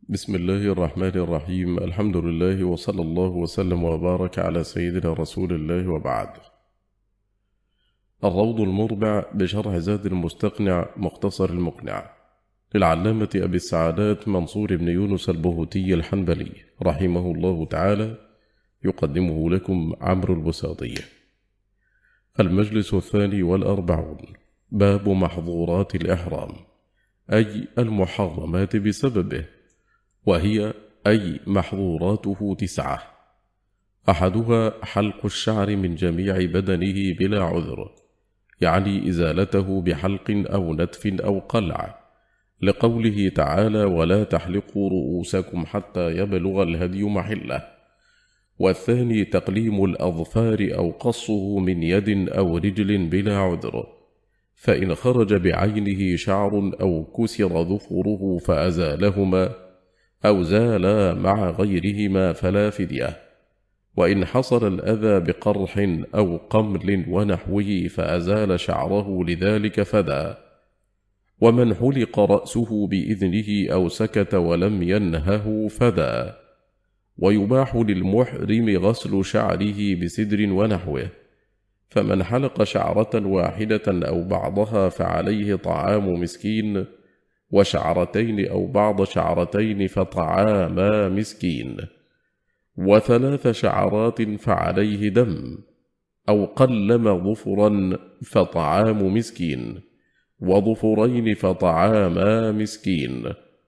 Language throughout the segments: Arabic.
بسم الله الرحمن الرحيم. الحمد لله وصلى الله وسلم وبارك على سيدنا رسول الله وبعد. الروض المربع بشرح زاد المستقنع مختصر المقنع للعلامة أبي السعادات منصور بن يونس البهوتي الحنبلي رحمه الله تعالى، يقدمه لكم عمرو البساطي. المجلس 42. باب محظورات الإحرام، أي المحرمات بسببه، وهي أي محظوراته 9. أحدها حلق الشعر من جميع بدنه بلا عذر، يعني إزالته بحلق أو نتف أو قلع، لقوله تعالى: ولا تحلقوا رؤوسكم حتى يبلغ الهدي محله. والثاني تقليم الأظفار أو قصه من يد أو رجل بلا عذر، فإن خرج بعينه شعر أو كسر ظفره فأزالهما أو زالا مع غيرهما فلا فدية. وإن حصل الأذى بقرح أو قمل ونحوه فأزال شعره لذلك فدى. ومن حلق رأسه بإذنه أو سكت ولم ينهه فدى. ويباح للمحرم غسل شعره بسدر ونحوه، فمن حلق شعرة واحدة أو بعضها فعليه طعام مسكين، وشعرتين أو بعض شعرتين فطعاما مسكين، 3 شعرات فعليه دم، أو قلم ظفرا فطعام مسكين، وظفرين فطعاما مسكين،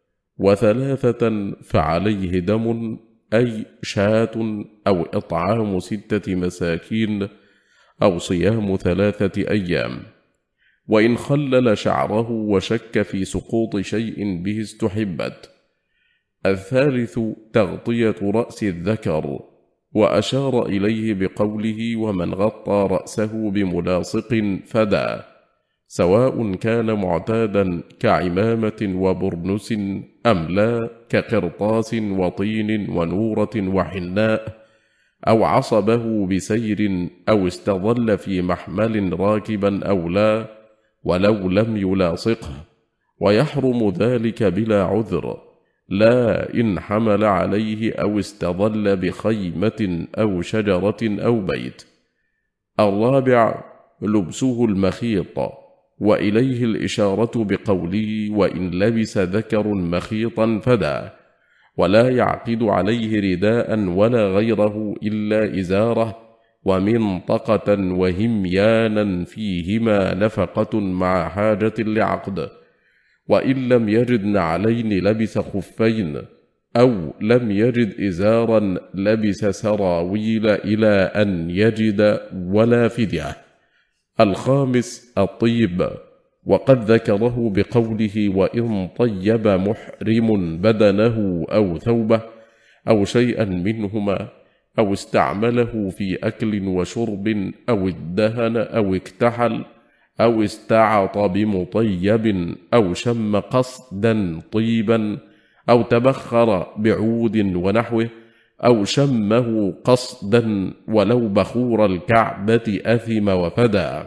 3 فعليه دم، أي شاة، أو إطعام 6 مساكين، أو صيام 3 أيام. وإن خلل شعره وشك في سقوط شيء به استحبت. الثالث تغطية رأس الذكر، وأشار إليه بقوله: ومن غطى رأسه بملاصق فدى، سواء كان معتادا كعمامة وبرنس أم لا، كقرطاس وطين ونورة وحناء، أو عصبه بسير، أو استظل في محمل راكبا أو لا، ولو لم يلاصقه. ويحرم ذلك بلا عذر، لا إن حمل عليه أو استظل بخيمة أو شجرة أو بيت. الرابع لبسه المخيط، وإليه الإشارة بقوله: وإن لبس ذكر مخيطا فدى، ولا يعقد عليه رداء ولا غيره إلا إزاره، ومنطقة وهميانا فيهما نفقة مع حاجة لعقد. وإن لم يجد نعلين لبس خفين، أو لم يجد إزارا لبس سراويل إلى أن يجد، ولا فدية. الخامس الطيب، وقد ذكره بقوله: وإن طيب محرم بدنه أو ثوبه أو شيئا منهما، أو استعمله في أكل وشرب، أو ادهن أو اكتحل، أو استعط بمطيب، أو شم قصدا طيبا، أو تبخر بعود ونحوه، أو شمه قصدا ولو بخور الكعبة أثم وفدى.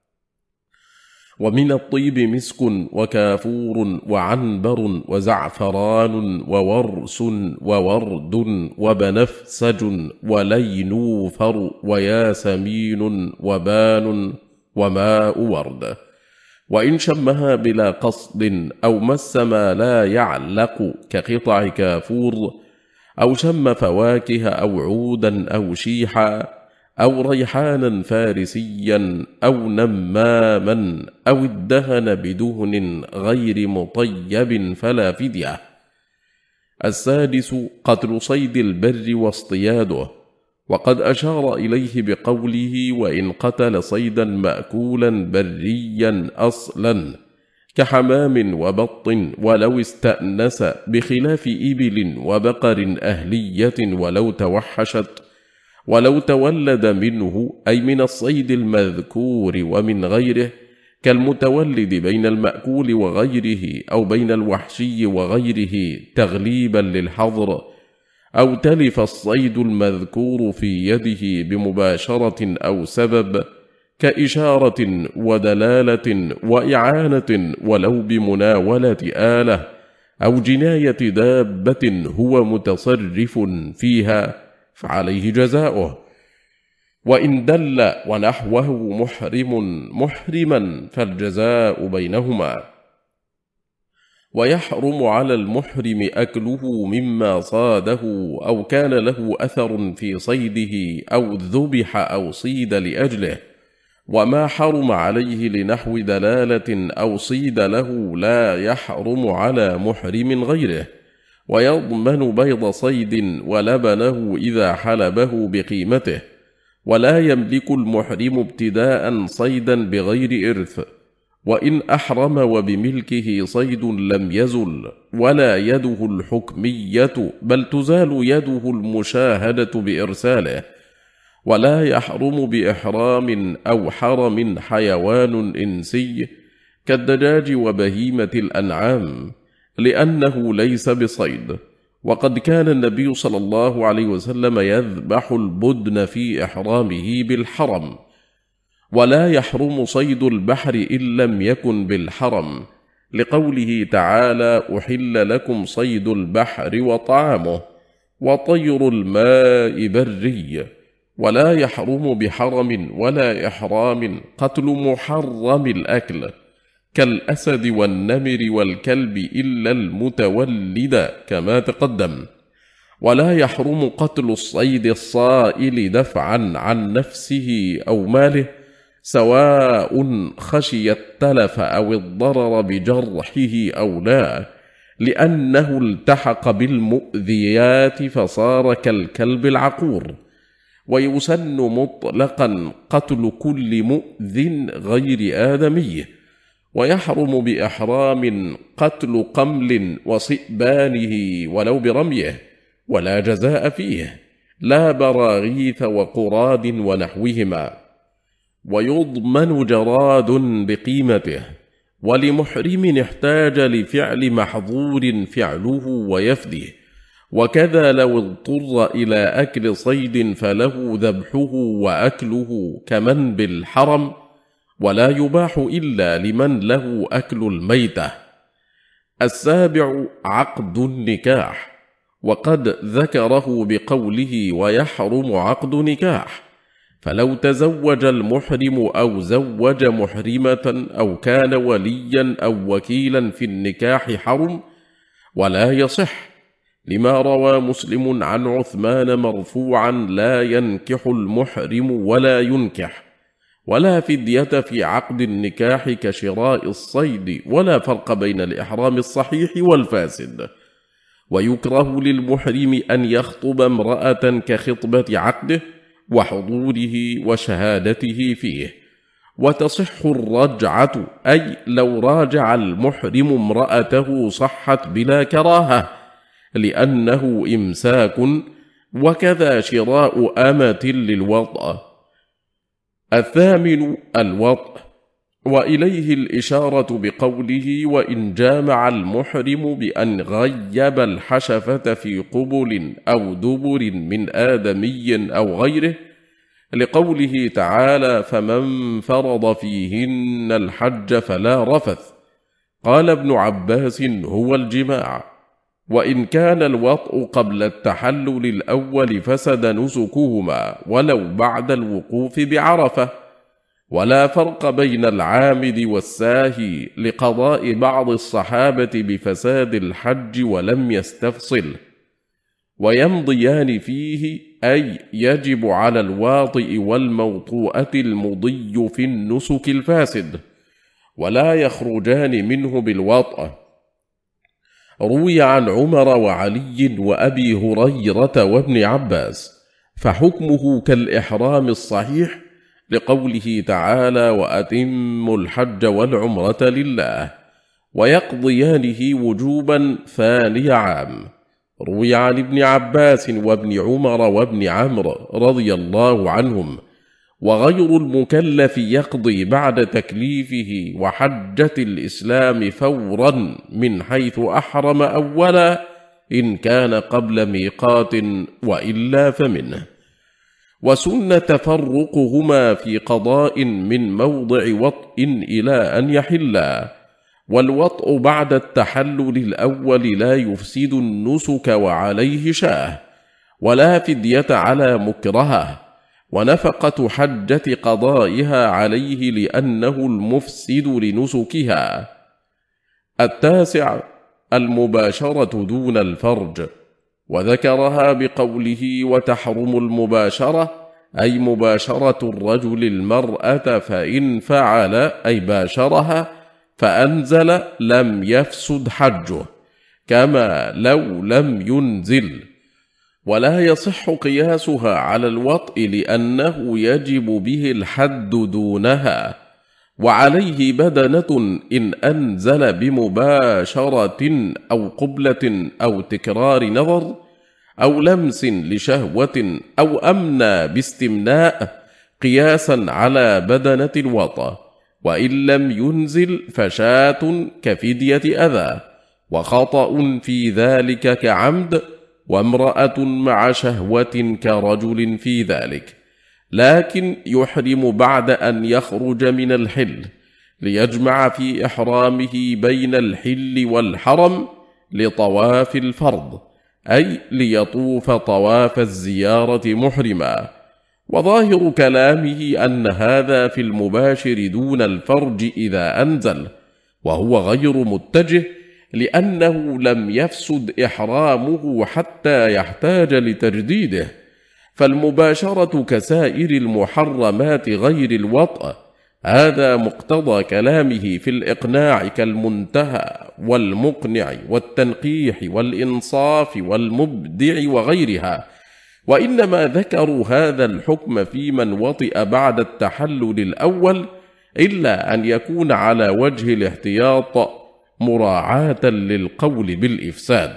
ومن الطيب مسك وكافور وعنبر وزعفران وورس وورد وبنفسج ولينوفر وياسمين وبان وماء ورد. وإن شمها بلا قصد، أو مس ما لا يعلق كقطع كافور، أو شم فواكه أو عودا أو شيحا، أو ريحانا فارسيا، أو نماما، أو ادهن بدهن غير مطيب فلا فدية. السادس قتل صيد البر واصطياده، وقد أشار إليه بقوله: وإن قتل صيدا مأكولا بريا أصلا كحمام وبط، ولو استأنس، بخلاف إبل وبقر أهلية ولو توحشت، ولو تولد منه، أي من الصيد المذكور ومن غيره، كالمتولد بين المأكول وغيره، أو بين الوحشي وغيره تغليبا للحظر، أو تلف الصيد المذكور في يده بمباشرة أو سبب، كإشارة ودلالة وإعانة ولو بمناولة آلة، أو جناية دابة هو متصرف فيها فعليه جزاؤه، وإن دل ونحوه محرما فالجزاء بينهما. ويحرم على المحرم أكله مما صاده أو كان له أثر في صيده أو ذبح أو صيد لأجله، وما حرم عليه لنحو دلالة أو صيد له لا يحرم على محرم غيره. ويضمن بيض صيد ولبنه إذا حلبه بقيمته، ولا يملك المحرم ابتداء صيدا بغير إرث، وإن أحرم وبملكه صيد لم يزل ولا يده الحكمية، بل تزال يده المشاهدة بإرساله. ولا يحرم بإحرام أو حرم حيوان إنسي كالدجاج وبهيمة الأنعام، لأنه ليس بصيد. وقد كان النبي صلى الله عليه وسلم يذبح البدن في إحرامه بالحرم. ولا يحرم صيد البحر إن لم يكن بالحرم، لقوله تعالى: أحل لكم صيد البحر وطعامه، وطير الماء بري. ولا يحرم بحرم ولا إحرام قتل محرم الأكل كالأسد والنمر والكلب إلا المتولد كما تقدم. ولا يحرم قتل الصيد الصائل دفعا عن نفسه أو ماله، سواء خشي التلف أو الضرر بجرحه أو لا، لأنه التحق بالمؤذيات فصار كالكلب العقور. ويسن مطلقا قتل كل مؤذ غير آدمي. ويحرم بإحرام قتل قمل وصئبانه ولو برميه، ولا جزاء فيه، لا براغيث وقراد ونحوهما. ويضمن جراد بقيمته. ولمحرم احتاج لفعل محظور فعله ويفده، وكذا لو اضطر إلى أكل صيد فله ذبحه وأكله كمن بالحرم، ولا يباح إلا لمن له أكل الميتة. 7 عقد النكاح، وقد ذكره بقوله: ويحرم عقد نكاح. فلو تزوج المحرم أو زوج محرمة أو كان وليا أو وكيلا في النكاح حرم، ولا يصح، لما روى مسلم عن عثمان مرفوعا: لا ينكح المحرم ولا ينكح، ولا فدية في عقد النكاح كشراء الصيد، ولا فرق بين الإحرام الصحيح والفاسد. ويكره للمحرم أن يخطب امرأة كخطبة عقده وحضوره وشهادته فيه. وتصح الرجعة، أي لو راجع المحرم امرأته صحت بلا كراهة، لأنه إمساك، وكذا شراء أمة للوطأ. 8 الوطأ، وإليه الإشارة بقوله: وإن جامع المحرم بأن غيب الحشفة في قبل أو دبر من آدمي أو غيره، لقوله تعالى: فمن فرض فيهن الحج فلا رفث. قال ابن عباس: هو الجماع. وإن كان الوطء قبل التحلل الأول فسد نسكهما ولو بعد الوقوف بعرفة. ولا فرق بين العامد والساهي، لقضاء بعض الصحابة بفساد الحج ولم يستفصل. ويمضيان فيه، أي يجب على الواطئ والموطوءة المضي في النسك الفاسد، ولا يخرجان منه بالوطأ. روي عن عمر وعلي وأبي هريرة وابن عباس، فحكمه كالإحرام الصحيح، لقوله تعالى: وأتموا الحج والعمرة لله. ويقضيانه وجوبا ثاني عام. روي عن ابن عباس وابن عمر وابن عمرو رضي الله عنهم. وغير المكلف يقضي بعد تكليفه وحجة الإسلام فورا من حيث أحرم أولا، إن كان قبل ميقات، وإلا فمنه. وسن تفرقهما في قضاء من موضع وطء إلى أن يحلا. والوطء بعد التحلل الأول لا يفسد النسك وعليه شاه، ولا فدية على مكرهه، ونفقة حجة قضائها عليه لأنه المفسد لنسكها. 9 المباشرة دون الفرج، وذكرها بقوله وتحرم المباشرة، أي مباشرة الرجل المرأة، فإن فعل أي باشرها فأنزل لم يفسد حجه، كما لو لم ينزل. ولا يصح قياسها على الوطء لأنه يجب به الحد دونها، وعليه بدنة إن أنزل بمباشرة أو قبلة أو تكرار نظر أو لمس لشهوة أو أمنى باستمناء، قياسا على بدنة الوطأ. وإن لم ينزل فشاة كفدية أذى، وخطأ في ذلك كعمد، وامرأة مع شهوة كرجل في ذلك، لكن يحرم بعد أن يخرج من الحل، ليجمع في إحرامه بين الحل والحرم لطواف الفرض، أي ليطوف طواف الزيارة محرما. وظاهر كلامه أن هذا في المباشر دون الفرج إذا أنزل، وهو غير متجه، لأنه لم يفسد إحرامه حتى يحتاج لتجديده، فالمباشرة كسائر المحرمات غير الوطأ. هذا مقتضى كلامه في الإقناع كالمنتهى والمقنع والتنقيح والإنصاف والمبدع وغيرها، وإنما ذكروا هذا الحكم في من وطئ بعد التحلل الأول، إلا أن يكون على وجه الاحتياط مراعاة للقول بالإفساد.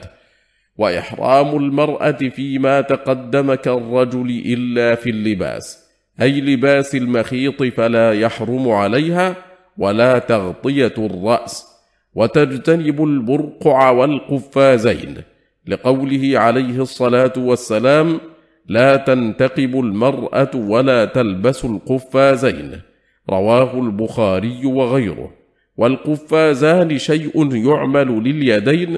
وإحرام المرأة فيما تقدم كالرجل إلا في اللباس، أي لباس المخيط، فلا يحرم عليها ولا تغطية الرأس، وتجتنب البرقع والقفازين، لقوله عليه الصلاة والسلام لا تنتقب المرأة ولا تلبس القفازين، رواه البخاري وغيره. والقفازان شيء يعمل لليدين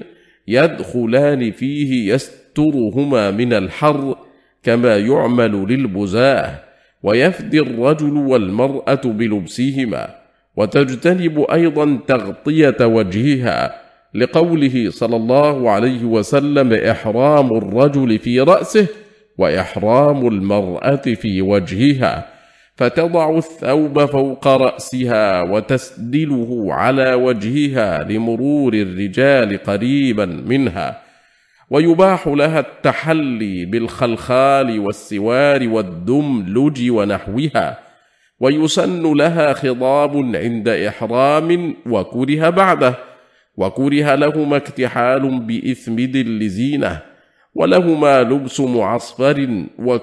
يدخلان فيه يسترهما من الحر، كما يعمل للبزاة، ويفدي الرجل والمرأة بلبسهما. وتجتنب أيضا تغطية وجهها، لقوله صلى الله عليه وسلم إحرام الرجل في رأسه وإحرام المرأة في وجهها، فتضع الثوب فوق رأسها وتسدله على وجهها لمرور الرجال قريبا منها. ويباح لها التحلي بالخلخال والسوار والدملج ونحوها، ويسن لها خضاب عند إحرام وكره بعده، وكره لهما اكتحال بإثمد لزينة، ولهما لبس معصفر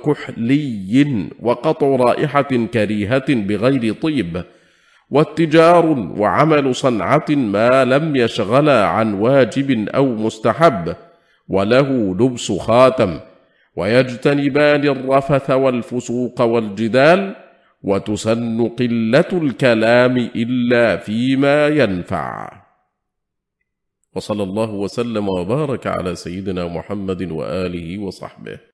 وكحلي وقطع رائحة كريهة بغير طيب، واتجار وعمل صنعة ما لم يشغلا عن واجب أو مستحب، وله لبس خاتم. ويجتنبان الرفث والفسوق والجدال، وتسن قلة الكلام إلا فيما ينفع. وصلى الله وسلم وبارك على سيدنا محمد وآله وصحبه.